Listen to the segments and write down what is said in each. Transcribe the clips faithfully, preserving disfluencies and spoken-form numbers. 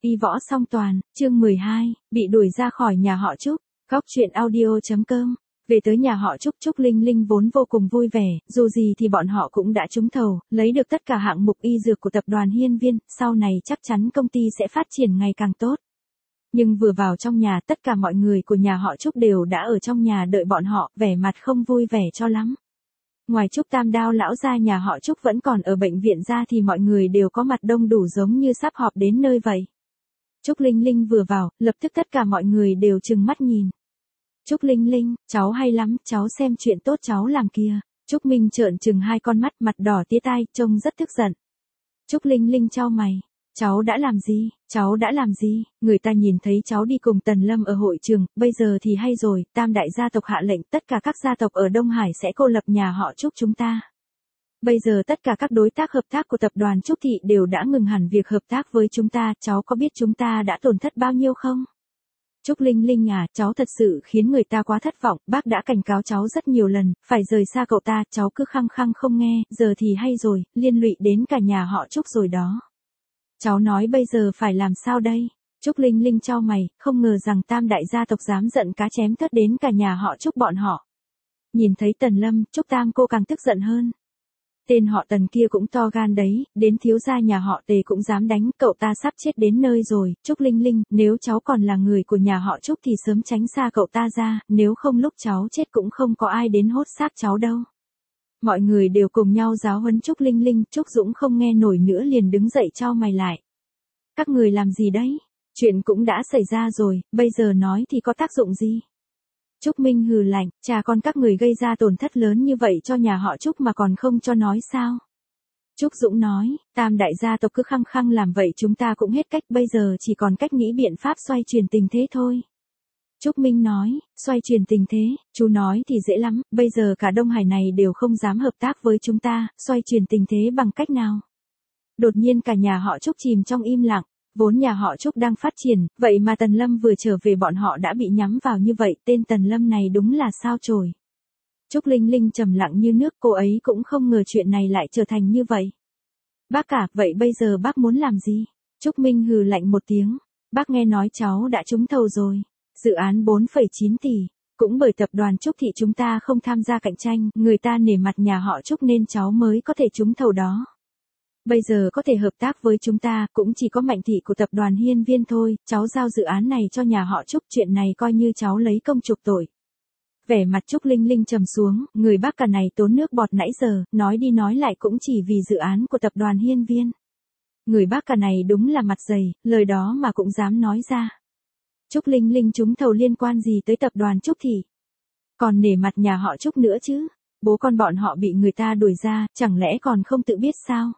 Y võ song toàn, chương mười hai, bị đuổi ra khỏi nhà họ Trúc, góc truyện audio.com. Về tới nhà họ Trúc, Trúc Linh Linh vốn vô cùng vui vẻ, dù gì thì bọn họ cũng đã trúng thầu, lấy được tất cả hạng mục y dược của tập đoàn Hiên Viên, sau này chắc chắn công ty sẽ phát triển ngày càng tốt. Nhưng vừa vào trong nhà, tất cả mọi người của nhà họ Trúc đều đã ở trong nhà đợi bọn họ, vẻ mặt không vui vẻ cho lắm. Ngoài Trúc Tam Đao lão gia nhà họ Trúc vẫn còn ở bệnh viện ra thì mọi người đều có mặt đông đủ giống như sắp họp đến nơi vậy. Trúc Linh Linh vừa vào, lập tức tất cả mọi người đều trừng mắt nhìn. Trúc Linh Linh, cháu hay lắm, cháu xem chuyện tốt cháu làm kia. Trúc Minh trợn trừng hai con mắt, mặt đỏ tía tai, trông rất tức giận. Trúc Linh Linh chau mày. Cháu đã làm gì, cháu đã làm gì, người ta nhìn thấy cháu đi cùng Tần Lâm ở hội trường, bây giờ thì hay rồi, tam đại gia tộc hạ lệnh tất cả các gia tộc ở Đông Hải sẽ cô lập nhà họ Trúc chúng ta. Bây giờ tất cả các đối tác hợp tác của tập đoàn Trúc Thị đều đã ngừng hẳn việc hợp tác với chúng ta, cháu có biết chúng ta đã tổn thất bao nhiêu không? Trúc Linh Linh à, cháu thật sự khiến người ta quá thất vọng, bác đã cảnh cáo cháu rất nhiều lần, phải rời xa cậu ta, cháu cứ khăng khăng không nghe, giờ thì hay rồi, liên lụy đến cả nhà họ Trúc rồi đó. Cháu nói bây giờ phải làm sao đây? Trúc Linh Linh chau mày, không ngờ rằng tam đại gia tộc dám giận cá chém thớt đến cả nhà họ Trúc bọn họ. Nhìn thấy Tần Lâm, Trúc Tam cô càng tức giận hơn. Tên họ Tần kia cũng to gan đấy, đến thiếu gia nhà họ Tề cũng dám đánh, cậu ta sắp chết đến nơi rồi. Trúc Linh Linh, nếu cháu còn là người của nhà họ Trúc thì sớm tránh xa cậu ta ra, nếu không lúc cháu chết cũng không có ai đến hốt xác cháu đâu. Mọi người đều cùng nhau giáo huấn Trúc Linh Linh, Trúc Dũng không nghe nổi nữa liền đứng dậy chau mày lại. Các người làm gì đấy? Chuyện cũng đã xảy ra rồi, bây giờ nói thì có tác dụng gì? Trúc Minh hừ lạnh, cha con các người gây ra tổn thất lớn như vậy cho nhà họ Trúc mà còn không cho nói sao? Trúc Dũng nói, tam đại gia tộc cứ khăng khăng làm vậy chúng ta cũng hết cách, bây giờ chỉ còn cách nghĩ biện pháp xoay chuyển tình thế thôi. Trúc Minh nói, xoay chuyển tình thế, chú nói thì dễ lắm, bây giờ cả Đông Hải này đều không dám hợp tác với chúng ta, xoay chuyển tình thế bằng cách nào? Đột nhiên cả nhà họ Trúc chìm trong im lặng, vốn nhà họ Trúc đang phát triển, vậy mà Tần Lâm vừa trở về bọn họ đã bị nhắm vào như vậy, tên Tần Lâm này đúng là sao chổi. Trúc Linh Linh trầm lặng như nước, cô ấy cũng không ngờ chuyện này lại trở thành như vậy. Bác cả, vậy bây giờ bác muốn làm gì? Trúc Minh hừ lạnh một tiếng, bác nghe nói cháu đã trúng thầu rồi. Dự án bốn phẩy chín tỷ, cũng bởi tập đoàn Trúc Thị chúng ta không tham gia cạnh tranh, người ta nể mặt nhà họ Trúc nên cháu mới có thể trúng thầu đó. Bây giờ có thể hợp tác với chúng ta, cũng chỉ có Mạnh Thị của tập đoàn Hiên Viên thôi, cháu giao dự án này cho nhà họ Trúc, chuyện này coi như cháu lấy công chuộc tội. Vẻ mặt Trúc Linh Linh trầm xuống, người bác cả này tốn nước bọt nãy giờ, nói đi nói lại cũng chỉ vì dự án của tập đoàn Hiên Viên. Người bác cả này đúng là mặt dày, lời đó mà cũng dám nói ra. Trúc Linh Linh trúng thầu liên quan gì tới tập đoàn Trúc Thị? Còn nể mặt nhà họ Trúc nữa chứ? Bố con bọn họ bị người ta đuổi ra, chẳng lẽ còn không tự biết sao?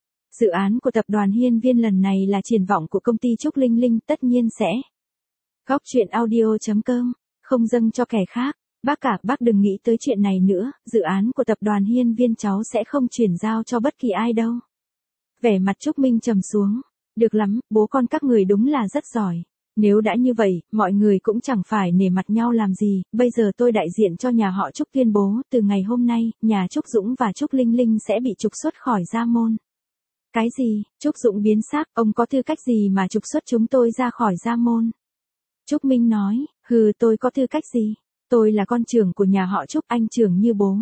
Dự án của tập đoàn Hiên Viên lần này là triển vọng của công ty Trúc Linh Linh, tất nhiên sẽ. Góc truyện audio.com, không dâng cho kẻ khác. Bác cả, bác đừng nghĩ tới chuyện này nữa, dự án của tập đoàn Hiên Viên cháu sẽ không chuyển giao cho bất kỳ ai đâu. Vẻ mặt Trúc Minh trầm xuống. Được lắm, bố con các người đúng là rất giỏi. Nếu đã như vậy, mọi người cũng chẳng phải nể mặt nhau làm gì, bây giờ tôi đại diện cho nhà họ Trúc tuyên bố, từ ngày hôm nay, nhà Trúc Dũng và Trúc Linh Linh sẽ bị trục xuất khỏi gia môn. Cái gì? Trúc Dũng biến sắc, ông có tư cách gì mà trục xuất chúng tôi ra khỏi gia môn? Trúc Minh nói, hừ, tôi có tư cách gì? Tôi là con trưởng của nhà họ Trúc, anh trưởng như bố.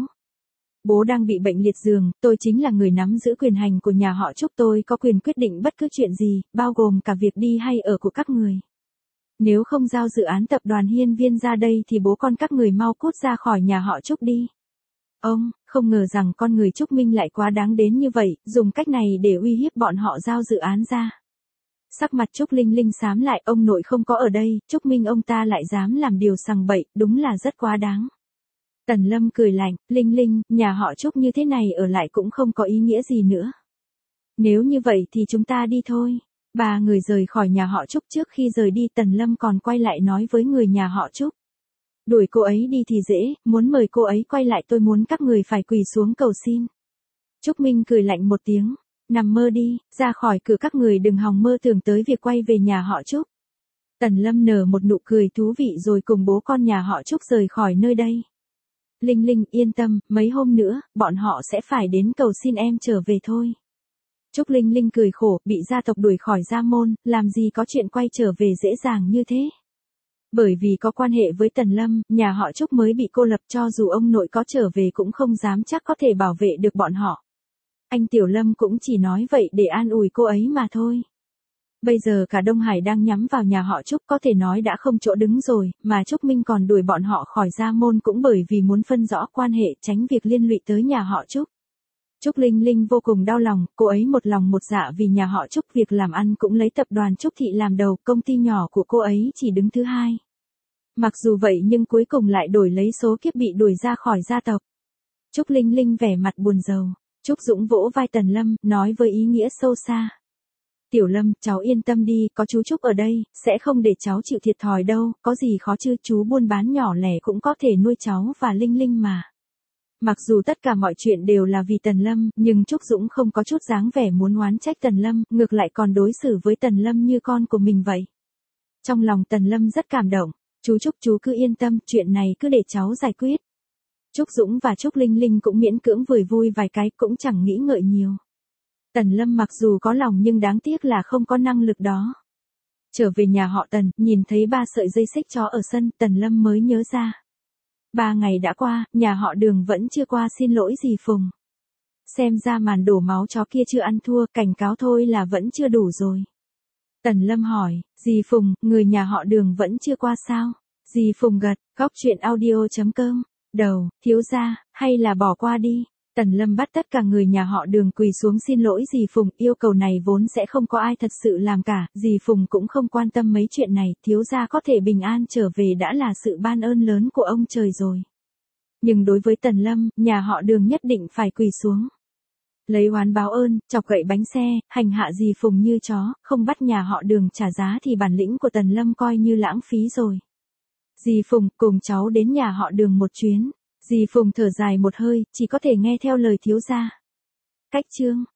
Bố đang bị bệnh liệt giường, tôi chính là người nắm giữ quyền hành của nhà họ Trúc, tôi có quyền quyết định bất cứ chuyện gì, bao gồm cả việc đi hay ở của các người. Nếu không giao dự án tập đoàn Hiên Viên ra đây thì bố con các người mau cút ra khỏi nhà họ Trúc đi. Ông, không ngờ rằng con người Trúc Minh lại quá đáng đến như vậy, dùng cách này để uy hiếp bọn họ giao dự án ra. Sắc mặt Trúc Linh Linh xám lại, ông nội không có ở đây, Trúc Minh ông ta lại dám làm điều sằng bậy, đúng là rất quá đáng. Tần Lâm cười lạnh, Linh Linh, nhà họ Trúc như thế này ở lại cũng không có ý nghĩa gì nữa. Nếu như vậy thì chúng ta đi thôi. Ba người rời khỏi nhà họ Trúc, trước khi rời đi Tần Lâm còn quay lại nói với người nhà họ Trúc. Đuổi cô ấy đi thì dễ, muốn mời cô ấy quay lại tôi muốn các người phải quỳ xuống cầu xin. Trúc Minh cười lạnh một tiếng, nằm mơ đi, ra khỏi cửa các người đừng hòng mơ tưởng tới việc quay về nhà họ Trúc. Tần Lâm nở một nụ cười thú vị rồi cùng bố con nhà họ Trúc rời khỏi nơi đây. Linh Linh yên tâm, mấy hôm nữa, bọn họ sẽ phải đến cầu xin em trở về thôi. Trúc Linh Linh cười khổ, bị gia tộc đuổi khỏi gia môn, làm gì có chuyện quay trở về dễ dàng như thế. Bởi vì có quan hệ với Tần Lâm, nhà họ Trúc mới bị cô lập, cho dù ông nội có trở về cũng không dám chắc có thể bảo vệ được bọn họ. Anh Tiểu Lâm cũng chỉ nói vậy để an ủi cô ấy mà thôi. Bây giờ cả Đông Hải đang nhắm vào nhà họ Trúc, có thể nói đã không chỗ đứng rồi, mà Trúc Minh còn đuổi bọn họ khỏi gia môn cũng bởi vì muốn phân rõ quan hệ, tránh việc liên lụy tới nhà họ Trúc. Trúc Linh Linh vô cùng đau lòng, cô ấy một lòng một dạ vì nhà họ Trúc, việc làm ăn cũng lấy tập đoàn Trúc Thị làm đầu, công ty nhỏ của cô ấy chỉ đứng thứ hai. Mặc dù vậy nhưng cuối cùng lại đổi lấy số kiếp bị đuổi ra khỏi gia tộc. Trúc Linh Linh vẻ mặt buồn rầu. Trúc Dũng vỗ vai Tần Lâm, nói với ý nghĩa sâu xa. Tiểu Lâm, cháu yên tâm đi, có chú Trúc ở đây, sẽ không để cháu chịu thiệt thòi đâu, có gì khó chứ, chú buôn bán nhỏ lẻ cũng có thể nuôi cháu và Linh Linh mà. Mặc dù tất cả mọi chuyện đều là vì Tần Lâm, nhưng Trúc Dũng không có chút dáng vẻ muốn oán trách Tần Lâm, ngược lại còn đối xử với Tần Lâm như con của mình vậy. Trong lòng Tần Lâm rất cảm động, chú Trúc chú cứ yên tâm, chuyện này cứ để cháu giải quyết. Trúc Dũng và Trúc Linh Linh cũng miễn cưỡng vùi vui vài cái, cũng chẳng nghĩ ngợi nhiều. Tần Lâm mặc dù có lòng nhưng đáng tiếc là không có năng lực đó. Trở về nhà họ Tần, nhìn thấy ba sợi dây xích chó ở sân, Tần Lâm mới nhớ ra. Ba ngày đã qua, nhà họ Đường vẫn chưa qua xin lỗi dì Phùng. Xem ra màn đổ máu chó kia chưa ăn thua, cảnh cáo thôi là vẫn chưa đủ rồi. Tần Lâm hỏi, dì Phùng, người nhà họ Đường vẫn chưa qua sao? Dì Phùng gật, góc chuyện audio chấm com. Đầu, thiếu gia, hay là bỏ qua đi. Tần Lâm bắt tất cả người nhà họ Đường quỳ xuống xin lỗi dì Phùng, yêu cầu này vốn sẽ không có ai thật sự làm cả, dì Phùng cũng không quan tâm mấy chuyện này, thiếu gia có thể bình an trở về đã là sự ban ơn lớn của ông trời rồi. Nhưng đối với Tần Lâm, nhà họ Đường nhất định phải quỳ xuống. Lấy oán báo ơn, chọc gậy bánh xe, hành hạ dì Phùng như chó, không bắt nhà họ Đường trả giá thì bản lĩnh của Tần Lâm coi như lãng phí rồi. Dì Phùng, cùng cháu đến nhà họ Đường một chuyến. Dì Phùng thở dài một hơi, chỉ có thể nghe theo lời thiếu gia. Cách chương